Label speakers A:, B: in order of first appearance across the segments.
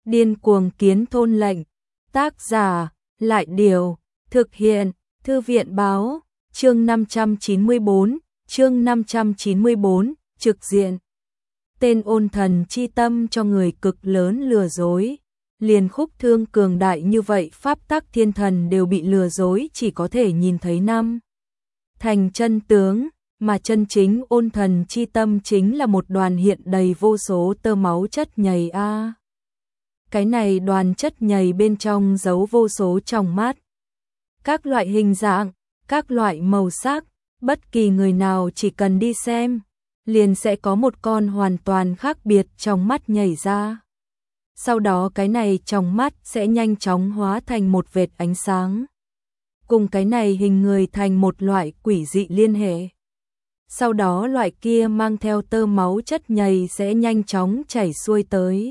A: Điên cuồng kiến thôn lệnh. Tác giả, Lại Điều. Thực hiện, Thư viện báo. Chương 594, trực diện. Tên ôn thần chi tâm cho người cực lớn lừa dối. Liền khúc thương cường đại như vậy, pháp tắc thiên thần đều bị lừa dối, chỉ có thể nhìn thấy năm thành chân tướng, mà chân chính ôn thần chi tâm chính là một đoàn hiện đầy vô số tơ máu chất nhầy a. Cái này đoàn chất nhầy bên trong giấu vô số tròng mắt, các loại hình dạng, các loại màu sắc, bất kỳ người nào chỉ cần đi xem, liền sẽ có một con hoàn toàn khác biệt trong mắt nhảy ra. Sau đó cái này trong mắt sẽ nhanh chóng hóa thành một vệt ánh sáng, cùng cái này hình người thành một loại quỷ dị liên hệ. Sau đó loại kia mang theo tơ máu chất nhầy sẽ nhanh chóng chảy xuôi tới,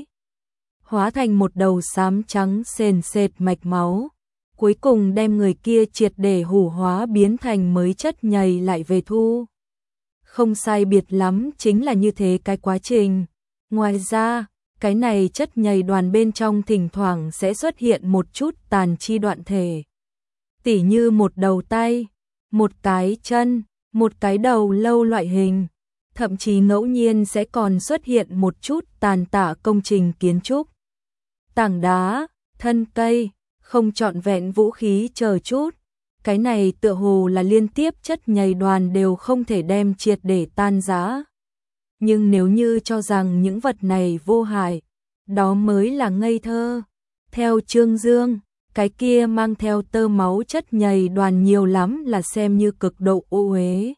A: hóa thành một đầu xám trắng sền sệt mạch máu, cuối cùng đem người kia triệt để hủ hóa biến thành mới chất nhầy lại về thu. Không sai biệt lắm chính là như thế cái quá trình. Ngoài ra, cái này chất nhầy đoàn bên trong thỉnh thoảng sẽ xuất hiện một chút tàn chi đoạn thể. Tỉ như một đầu tay, một cái chân, một cái đầu lâu loại hình. Thậm chí ngẫu nhiên sẽ còn xuất hiện một chút tàn tạ công trình kiến trúc. Tảng đá, thân cây, không trọn vẹn vũ khí chờ chút. Cái này tựa hồ là liên tiếp chất nhầy đoàn đều không thể đem triệt để tan rã. Nhưng nếu như cho rằng những vật này vô hại, đó mới là ngây thơ. Theo Trương Dương, cái kia mang theo tơ máu chất nhầy đoàn nhiều lắm là xem như cực độ ô uế.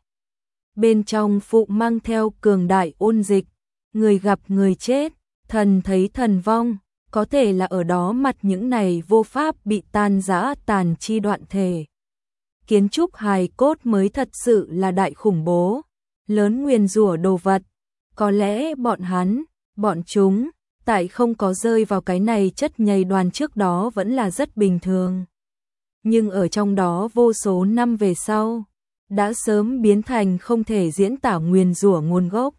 A: Bên trong phụ mang theo cường đại ôn dịch, người gặp người chết, thần thấy thần vong, có thể là ở đó mặt những này vô pháp bị tan rã tàn chi đoạn thể. Kiến trúc hài cốt mới thật sự là đại khủng bố, lớn nguyền rủa đồ vật. Có lẽ bọn chúng, tại không có rơi vào cái này chất nhầy đoàn trước đó vẫn là rất bình thường. Nhưng ở trong đó vô số năm về sau, đã sớm biến thành không thể diễn tả nguyền rủa nguồn gốc.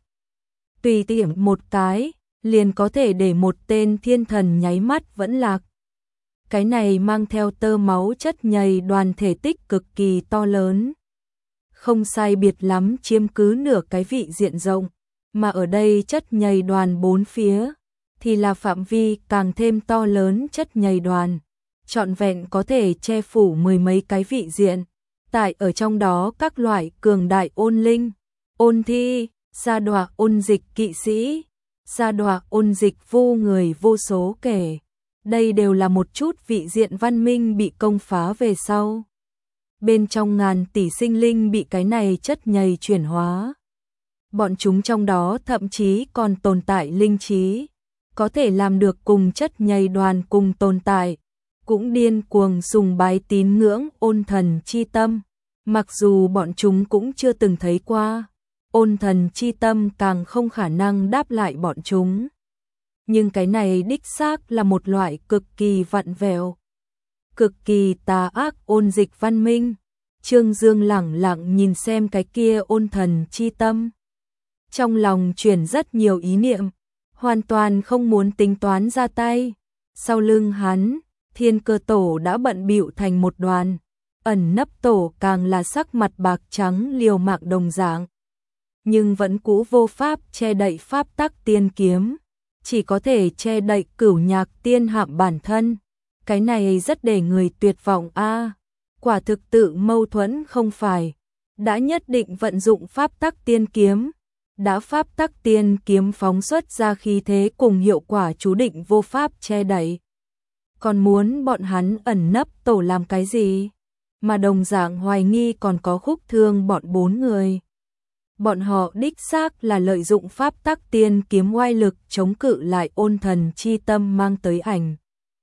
A: Tùy tiện một cái, liền có thể để một tên thiên thần nháy mắt vẫn lạc. Cái này mang theo tơ máu chất nhầy đoàn thể tích cực kỳ to lớn. Không sai biệt lắm chiếm cứ nửa cái vị diện rộng, mà ở đây chất nhầy đoàn bốn phía, thì là phạm vi càng thêm to lớn chất nhầy đoàn. Trọn vẹn có thể che phủ mười mấy cái vị diện. Tại ở trong đó các loại cường đại ôn linh, ôn thi, sa đọa ôn dịch kỵ sĩ, sa đọa ôn dịch vô người vô số kể. Đây đều là một chút vị diện văn minh bị công phá về sau. Bên trong ngàn tỷ sinh linh bị cái này chất nhầy chuyển hóa. Bọn chúng trong đó thậm chí còn tồn tại linh trí, có thể làm được cùng chất nhầy đoàn cùng tồn tại, cũng điên cuồng sùng bái tín ngưỡng ôn thần chi tâm. Mặc dù bọn chúng cũng chưa từng thấy qua, ôn thần chi tâm càng không khả năng đáp lại bọn chúng. Nhưng cái này đích xác là một loại cực kỳ vặn vẹo, cực kỳ tà ác ôn dịch văn minh. Trương Dương lẳng lặng nhìn xem cái kia ôn thần chi tâm, trong lòng chuyển rất nhiều ý niệm, hoàn toàn không muốn tính toán ra tay. Sau lưng hắn, Thiên Cơ Tổ đã bận bịu thành một đoàn, ẩn nấp tổ càng là sắc mặt bạc trắng liều mạng đồng dạng, nhưng vẫn cũ vô pháp che đậy pháp tắc tiên kiếm, chỉ có thể che đậy Cửu Nhạc tiên hạm bản thân. Cái này rất để người tuyệt vọng a. Quả thực tự mâu thuẫn không phải, đã nhất định vận dụng pháp tắc tiên kiếm, đã pháp tắc tiên kiếm phóng xuất ra khí thế cùng hiệu quả chú định vô pháp che đậy. Còn muốn bọn hắn ẩn nấp tổ làm cái gì? Mà đồng dạng hoài nghi còn có Khúc Thương bọn 4 người. Bọn họ đích xác là lợi dụng pháp tắc tiên kiếm oai lực chống cự lại ôn thần chi tâm mang tới ảnh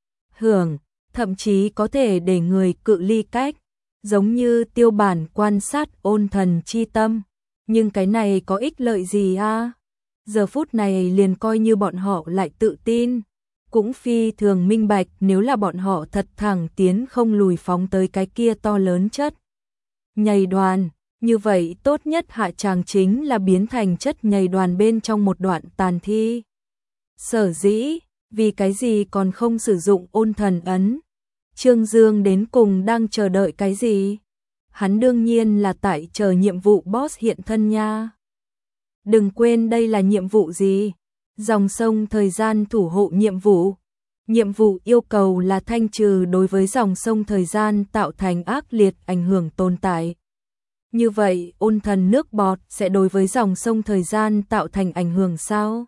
A: hưởng, thậm chí có thể để người cự ly cách, giống như tiêu bản quan sát ôn thần chi tâm. Nhưng cái này có ích lợi gì a? Giờ phút này liền coi như bọn họ lại tự tin, cũng phi thường minh bạch nếu là bọn họ thật thẳng tiến không lùi phóng tới cái kia to lớn chất nhầy đoàn, như vậy tốt nhất hạ tràng chính là biến thành chất nhầy đoàn bên trong một đoạn tàn thi. Sở dĩ Vì cái gì còn không sử dụng ôn thần ấn? Trương Dương đến cùng đang chờ đợi cái gì? Hắn đương nhiên là tại chờ nhiệm vụ boss hiện thân nha. Đừng quên đây là nhiệm vụ gì? Dòng sông thời gian thủ hộ nhiệm vụ. Nhiệm vụ yêu cầu là thanh trừ đối với dòng sông thời gian tạo thành ác liệt ảnh hưởng tồn tại. Như vậy, ôn thần nước bọt sẽ đối với dòng sông thời gian tạo thành ảnh hưởng sao?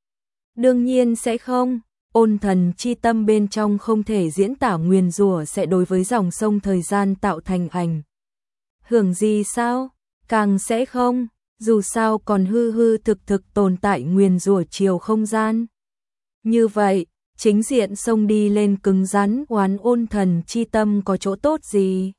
A: Đương nhiên sẽ không. Ôn thần chi tâm bên trong không thể diễn tả nguyền rủa sẽ đối với dòng sông thời gian tạo thành ảnh hưởng gì sao? Càng sẽ không, dù sao còn hư hư thực thực tồn tại nguyền rủa chiều không gian. Như vậy, chính diện sông đi lên cứng rắn oán ôn thần chi tâm có chỗ tốt gì?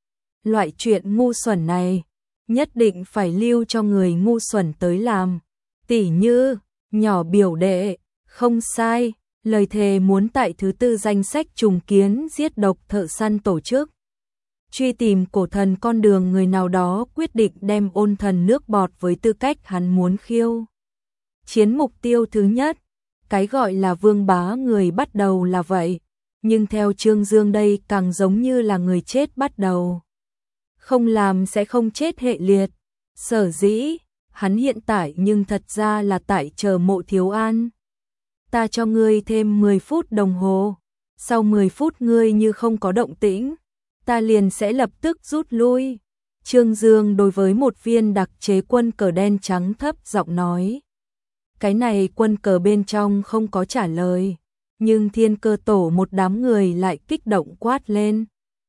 A: Loại chuyện ngu xuẩn này, nhất định phải lưu cho người ngu xuẩn tới làm. Tỉ như, nhỏ biểu đệ, không sai, lời thề muốn tại thứ 4 danh sách trùng kiến giết độc thợ săn tổ chức. Truy tìm cổ thần con đường người nào đó quyết định đem ôn thần nước bọt với tư cách hắn muốn khiêu chiến mục tiêu thứ nhất. Cái gọi là vương bá người bắt đầu là vậy, nhưng theo Trương Dương đây càng giống như là người chết bắt đầu. Không làm sẽ không chết hệ liệt. Sở dĩ, hắn hiện tại nhưng thật ra là tại chờ Mộ Thiếu An. Ta cho ngươi thêm 10 phút đồng hồ, sau 10 phút ngươi như không có động tĩnh, ta liền sẽ lập tức rút lui. Trương Dương đối với một viên đặc chế quân cờ đen trắng thấp giọng nói. Cái này quân cờ bên trong không có trả lời, nhưng Thiên Cơ Tổ một đám người lại kích động quát lên.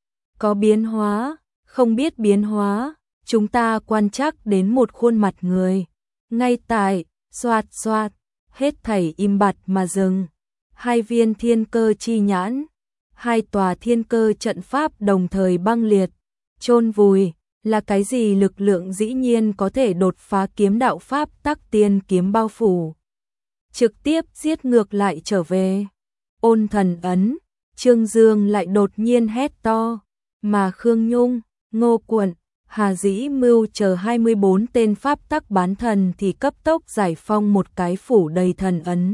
A: Có biến hóa, không biết biến hóa, chúng ta quan trắc đến một khuôn mặt người. Ngay tại, xoạt xoạt, hết thảy im bặt mà dừng. 2 viên thiên cơ chi nhãn, 2 tòa thiên cơ trận pháp đồng thời băng liệt, chôn vùi. Là cái gì lực lượng dĩ nhiên có thể đột phá kiếm đạo pháp tắc tiên kiếm bao phủ, trực tiếp giết ngược lại trở về. Ôn thần ấn, Trương Dương lại đột nhiên hét to, mà Khương Nhung, Ngô Quận, Hà Dĩ Mưu chờ 24 tên pháp tắc bán thần thì cấp tốc giải phong một cái phủ đầy thần ấn.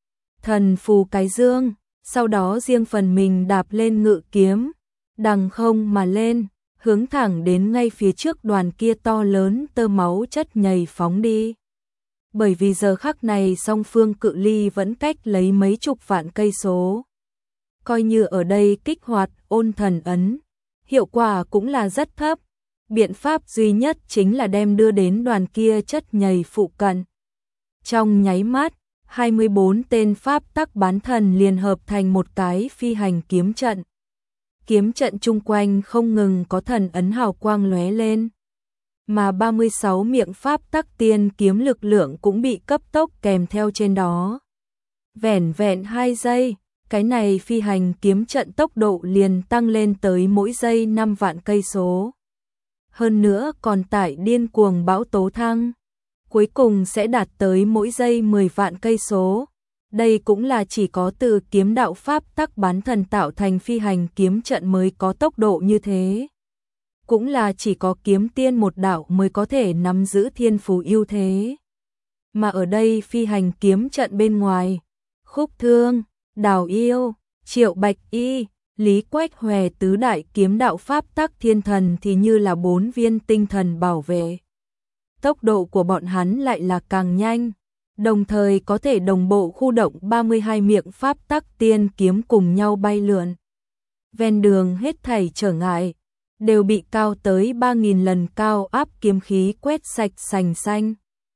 A: Thần phù cái dương, sau đó riêng phần mình đạp lên ngự kiếm, đằng không mà lên, hướng thẳng đến ngay phía trước đoàn kia to lớn tơ máu chất nhầy phóng đi. Bởi vì giờ khắc này song phương cự ly vẫn cách lấy mấy chục vạn cây số. Coi như ở đây kích hoạt ôn thần ấn, hiệu quả cũng là rất thấp. Biện pháp duy nhất chính là đem đưa đến đoàn kia chất nhầy phụ cận. Trong nháy mắt, 24 tên pháp tắc bán thần liền hợp thành một cái phi hành kiếm trận. Kiếm trận chung quanh không ngừng có thần ấn hào quang lóe lên, mà 36 miệng pháp tắc tiên kiếm lực lượng cũng bị cấp tốc kèm theo trên đó. Vẻn vẹn 2 giây, cái này phi hành kiếm trận tốc độ liền tăng lên tới mỗi giây 5 vạn cây số. Hơn nữa còn tải điên cuồng bão tố thăng, cuối cùng sẽ đạt tới mỗi giây 10 vạn cây số. Đây cũng là chỉ có từ kiếm đạo pháp tắc bán thần tạo thành phi hành kiếm trận mới có tốc độ như thế. Cũng là chỉ có kiếm tiên một đạo mới có thể nắm giữ thiên phú ưu thế. Mà ở đây phi hành kiếm trận bên ngoài, Khúc Thương, Đào Yêu, Triệu Bạch Y, Lý Quách Hòe tứ đại kiếm đạo pháp tắc thiên thần thì như là 4 viên tinh thần bảo vệ. Tốc độ của bọn hắn lại là càng nhanh, đồng thời có thể đồng bộ khu động 32 miệng pháp tắc tiên kiếm cùng nhau bay lượn. Ven đường hết thảy trở ngại, đều bị cao tới 3.000 lần cao áp kiếm khí quét sạch sành xanh.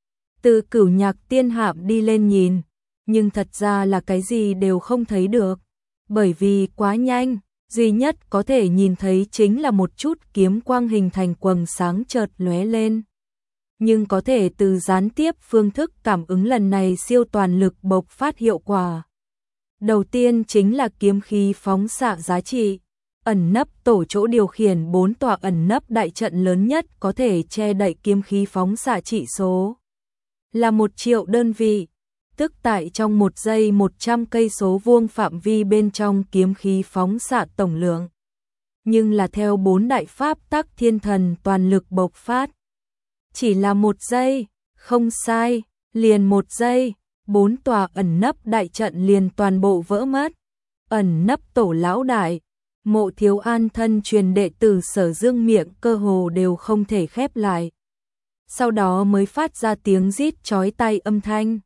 A: Từ Cửu Nhạc Tiên Hạm đi lên nhìn, nhưng thật ra là cái gì đều không thấy được, bởi vì quá nhanh, duy nhất có thể nhìn thấy chính là một chút kiếm quang hình thành quầng sáng chợt lóe lên. Nhưng có thể từ gián tiếp phương thức cảm ứng lần này siêu toàn lực bộc phát hiệu quả. Đầu tiên chính là kiếm khí phóng xạ giá trị, ẩn nấp tổ chỗ điều khiển 4 tòa ẩn nấp đại trận lớn nhất có thể che đậy kiếm khí phóng xạ trị số. Là 1 triệu đơn vị, tức tại trong 1 giây 100 cây số vuông phạm vi bên trong kiếm khí phóng xạ tổng lượng. Nhưng là theo 4 đại pháp tắc thiên thần toàn lực bộc phát. Chỉ là 1 giây, không sai, liền 1 giây, 4 tòa ẩn nấp đại trận liền toàn bộ vỡ mất. Ẩn nấp tổ lão đại, Mộ Thiếu An thân truyền đệ tử Sở Dương miệng cơ hồ đều không thể khép lại. Sau đó mới phát ra tiếng rít chói tai âm thanh.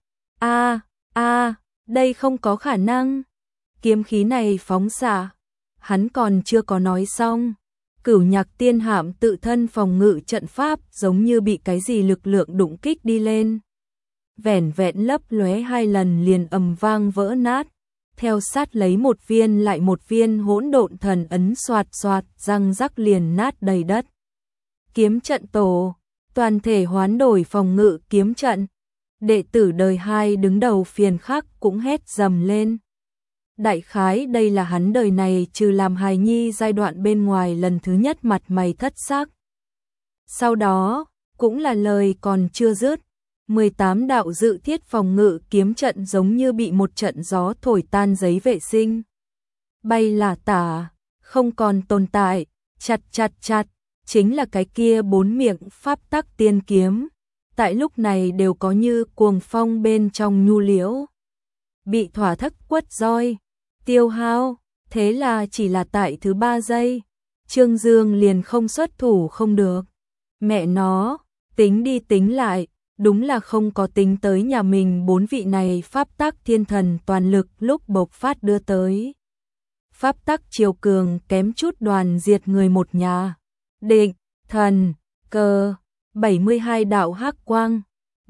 A: Đây không có khả năng. Kiếm khí này phóng xạ. Hắn còn chưa có nói xong. Cửu Nhạc Tiên Hạm tự thân phòng ngự trận pháp giống như bị cái gì lực lượng đụng kích đi lên. Vẻn vẹn lấp lóe 2 lần liền ầm vang vỡ nát. Theo sát lấy một viên lại một viên hỗn độn thần ấn xoạt xoạt răng rắc liền nát đầy đất. Kiếm trận tổ, toàn thể hoán đổi phòng ngự kiếm trận. Đệ tử đời 2 đứng đầu Phiền Khắc cũng hét dầm lên. Đại khái đây là hắn đời này trừ làm hài nhi giai đoạn bên ngoài lần thứ nhất mặt mày thất sắc. Sau đó, cũng là lời còn chưa dứt. 18 đạo dự thiết phòng ngự kiếm trận giống như bị một trận gió thổi tan giấy vệ sinh. Bay là tả, không còn tồn tại, chặt, chính là cái kia 4 miệng pháp tắc tiên kiếm. Tại lúc này đều có như cuồng phong bên trong nhu liễu. Bị thỏa thức quất roi, tiêu hao, thế là chỉ là tại thứ 3 giây. Trương Dương liền không xuất thủ không được. Mẹ nó, tính đi tính lại. Đúng là không có tính tới nhà mình 4 vị này pháp tắc thiên thần toàn lực lúc bộc phát đưa tới. Pháp tắc chiều cường kém chút đoàn diệt người một nhà. Định, thần, cơ, 72 đạo hắc quang,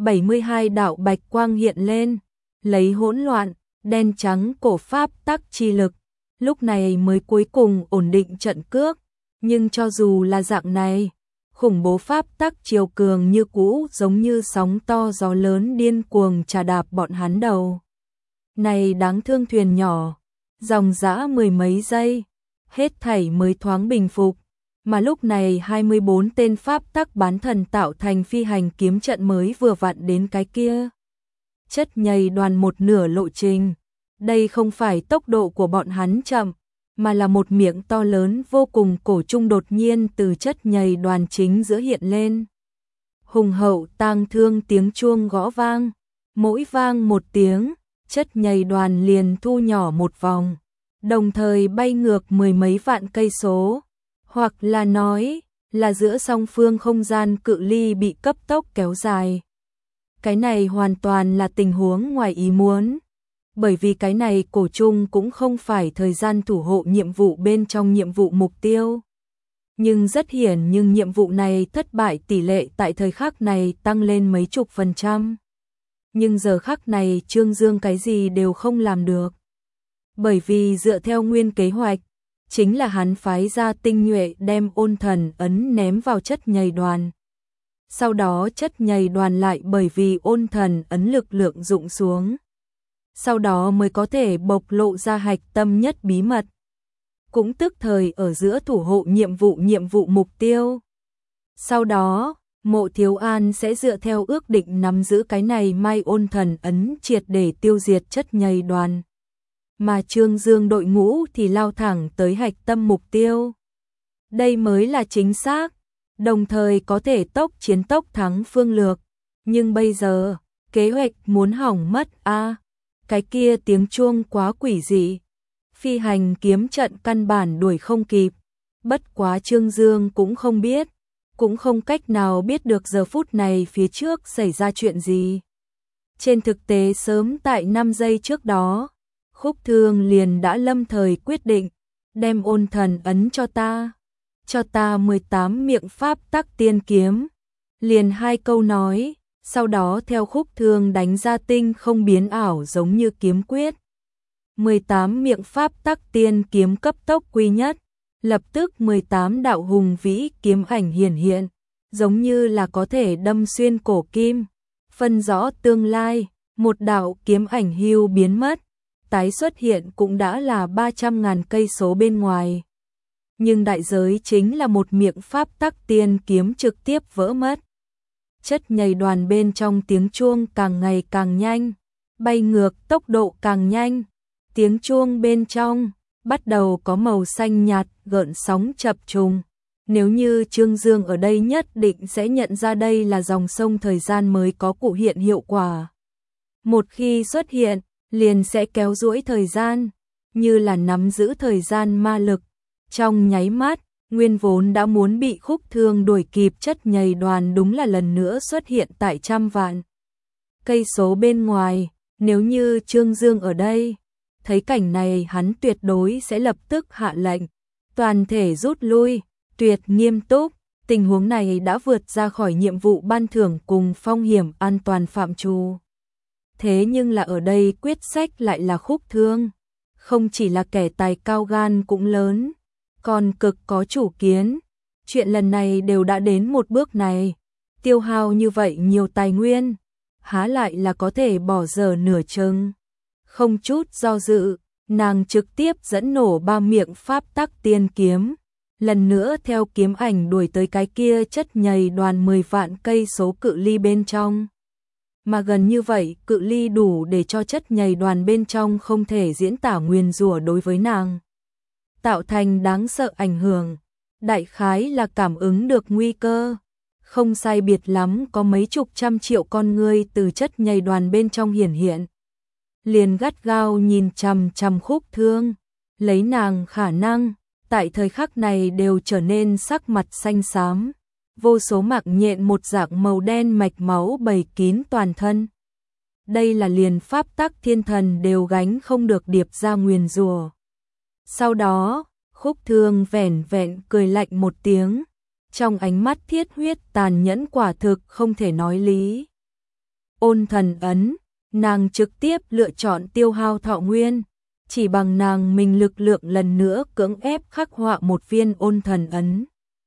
A: 72 đạo bạch quang hiện lên, lấy hỗn loạn, đen trắng cổ pháp tắc chi lực, lúc này mới cuối cùng ổn định trận cước. Nhưng cho dù là dạng này, khủng bố pháp tắc chiều cường như cũ giống như sóng to gió lớn điên cuồng trà đạp bọn hắn đầu. Này đáng thương thuyền nhỏ, dòng dã 10 mấy giây, hết thảy mới thoáng bình phục, mà lúc này 24 tên pháp tắc bán thần tạo thành phi hành kiếm trận mới vừa vặn đến cái kia. Chất nhầy đoàn một nửa lộ trình, đây không phải tốc độ của bọn hắn chậm, mà là một miệng to lớn vô cùng cổ trung đột nhiên từ chất nhầy đoàn chính giữa hiện lên. Hùng hậu tang thương tiếng chuông gõ vang, mỗi vang một tiếng, chất nhầy đoàn liền thu nhỏ một vòng, đồng thời bay ngược 10 mấy vạn cây số, hoặc là nói là giữa song phương không gian cự ly bị cấp tốc kéo dài. Cái này hoàn toàn là tình huống ngoài ý muốn. Bởi vì cái này cổ trung cũng không phải thời gian thủ hộ nhiệm vụ bên trong nhiệm vụ mục tiêu. Nhưng rất hiển nhưng nhiệm vụ này thất bại tỷ lệ tại thời khắc này tăng lên mấy chục %. Nhưng giờ khắc này Trương Dương cái gì đều không làm được. Bởi vì dựa theo nguyên kế hoạch, chính là hắn phái ra tinh nhuệ đem ôn thần ấn ném vào chất nhầy đoàn. Sau đó chất nhầy đoàn lại bởi vì ôn thần ấn lực lượng rụng xuống. Sau đó mới có thể bộc lộ ra hạch tâm nhất bí mật. Cũng tức thời ở giữa thủ hộ nhiệm vụ mục tiêu. Sau đó, Mộ Thiếu An sẽ dựa theo ước định nắm giữ cái này mai ôn thần ấn triệt để tiêu diệt chất nhầy đoàn. Mà Trương Dương đội ngũ thì lao thẳng tới hạch tâm mục tiêu. Đây mới là chính xác, đồng thời có thể tốc chiến tốc thắng phương lược. Nhưng bây giờ, kế hoạch muốn hỏng mất cái kia tiếng chuông quá quỷ dị. Phi hành kiếm trận căn bản đuổi không kịp. Bất quá Trương Dương cũng không biết, cũng không cách nào biết được giờ phút này phía trước xảy ra chuyện gì. Trên thực tế sớm tại 5 giây trước đó, Khúc Thương liền đã lâm thời quyết định, đem ôn thần ấn cho ta 18 miệng pháp tắc tiên kiếm. Liền 2 câu nói, sau đó theo Khúc Thương đánh ra tinh không biến ảo giống như kiếm quyết. 18 miệng pháp tắc tiên kiếm cấp tốc quy nhất, lập tức 18 đạo hùng vĩ kiếm ảnh hiển hiện, giống như là có thể đâm xuyên cổ kim, phân rõ tương lai, một đạo kiếm ảnh hưu biến mất, tái xuất hiện cũng đã là 300.000 cây số bên ngoài. Nhưng đại giới chính là một miệng pháp tắc tiên kiếm trực tiếp vỡ mất. Chất nhầy đoàn bên trong tiếng chuông càng ngày càng nhanh, bay ngược tốc độ càng nhanh. Tiếng chuông bên trong bắt đầu có màu xanh nhạt gợn sóng chập trùng. Nếu như Trương Dương ở đây nhất định sẽ nhận ra đây là dòng sông thời gian mới có cụ hiện hiệu quả. Một khi xuất hiện, liền sẽ kéo duỗi thời gian, như là nắm giữ thời gian ma lực. Trong nháy mắt, nguyên vốn đã muốn bị Khúc Thương đuổi kịp chất nhầy đoàn đúng là lần nữa xuất hiện tại trăm vạn cây số bên ngoài. Nếu như Trương Dương ở đây, thấy cảnh này hắn tuyệt đối sẽ lập tức hạ lệnh, toàn thể rút lui, tuyệt nghiêm túc. Tình huống này đã vượt ra khỏi nhiệm vụ ban thưởng cùng phong hiểm an toàn phạm trù. Thế nhưng là ở đây quyết sách lại là Khúc Thương, không chỉ là kẻ tài cao gan cũng lớn, còn cực có chủ kiến. Chuyện lần này đều đã đến một bước này, tiêu hao như vậy nhiều tài nguyên, há lại là có thể bỏ dở nửa chừng. Không chút do dự, nàng trực tiếp dẫn nổ 3 miệng pháp tắc tiên kiếm, lần nữa theo kiếm ảnh đuổi tới cái kia chất nhầy đoàn 10 vạn cây số cự ly bên trong. Mà gần như vậy, cự ly đủ để cho chất nhầy đoàn bên trong không thể diễn tả nguyền rủa đối với nàng, tạo thành đáng sợ ảnh hưởng. Đại khái là cảm ứng được nguy cơ, không sai biệt lắm có mấy chục trăm triệu con ngươi từ chất nhầy đoàn bên trong hiển hiện. Liền gắt gao nhìn chằm chằm Khúc Thương, lấy nàng khả năng, tại thời khắc này đều trở nên sắc mặt xanh xám, vô số mạc nhện một dạng màu đen mạch máu bầy kín toàn thân. Đây là liền pháp tắc thiên thần đều gánh không được điệp ra nguyền rủa. Sau đó, Khúc Thương vẻn vẹn cười lạnh một tiếng, trong ánh mắt thiết huyết tàn nhẫn quả thực không thể nói lý. Ôn thần ấn, nàng trực tiếp lựa chọn tiêu hao thọ nguyên, chỉ bằng nàng mình lực lượng lần nữa cưỡng ép khắc họa một viên ôn thần ấn.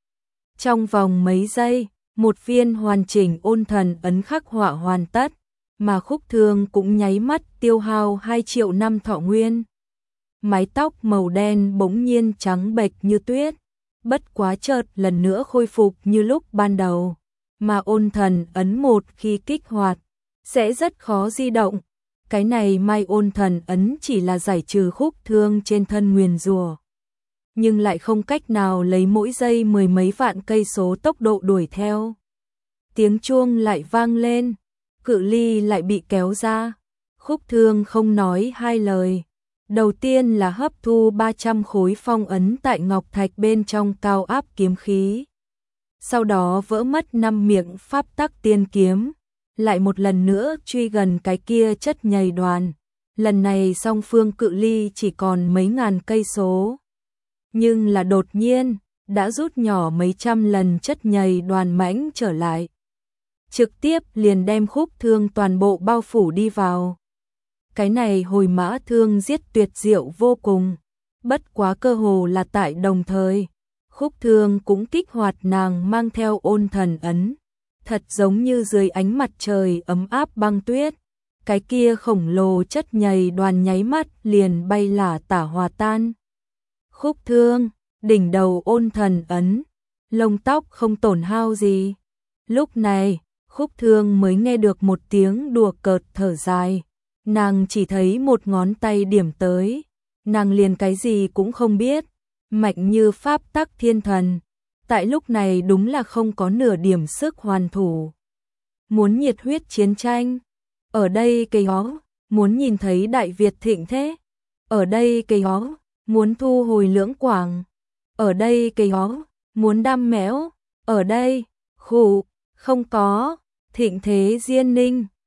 A: Trong vòng mấy giây, một viên hoàn chỉnh ôn thần ấn khắc họa hoàn tất, mà Khúc Thương cũng nháy mắt tiêu hao 2 triệu năm thọ nguyên. Mái tóc màu đen bỗng nhiên trắng bệch như tuyết, bất quá chợt lần nữa khôi phục như lúc ban đầu, mà ôn thần ấn một khi kích hoạt, sẽ rất khó di động. Cái này mai ôn thần ấn chỉ là giải trừ Khúc Thương trên thân nguyền rủa, nhưng lại không cách nào lấy mỗi giây 10 mấy vạn cây số tốc độ đuổi theo. Tiếng chuông lại vang lên, cự ly lại bị kéo ra. Khúc Thương không nói hai lời, đầu tiên là hấp thu 300 khối phong ấn tại ngọc thạch bên trong cao áp kiếm khí. Sau đó vỡ mất 5 miệng pháp tắc tiên kiếm, lại một lần nữa truy gần cái kia chất nhầy đoàn. Lần này song phương cự ly chỉ còn mấy ngàn cây số. Nhưng là đột nhiên, đã rút nhỏ mấy trăm lần chất nhầy đoàn mãnh trở lại. Trực tiếp liền đem Khúc Thương toàn bộ bao phủ đi vào. Cái này hồi mã thương giết tuyệt diệu vô cùng. Bất quá cơ hồ là tại đồng thời, Khúc Thương cũng kích hoạt nàng mang theo ôn thần ấn. Thật giống như dưới ánh mặt trời ấm áp băng tuyết. Cái kia khổng lồ chất nhầy đoàn nháy mắt liền bay lả tả hòa tan. Khúc Thương, đỉnh đầu ôn thần ấn, lông tóc không tổn hao gì. Lúc này, Khúc Thương mới nghe được một tiếng đùa cợt thở dài. Nàng chỉ thấy một ngón tay điểm tới, nàng liền cái gì cũng không biết, mạnh như pháp tắc thiên thần. Tại lúc này đúng là không có nửa điểm sức hoàn thủ. Muốn nhiệt huyết chiến tranh, ở đây cây hó, muốn nhìn thấy Đại Việt thịnh thế, ở đây cây hó, muốn thu hồi Lưỡng Quảng, ở đây cây hó, muốn đam mẽo, ở đây, khủ, không có, thịnh thế Diên Ninh,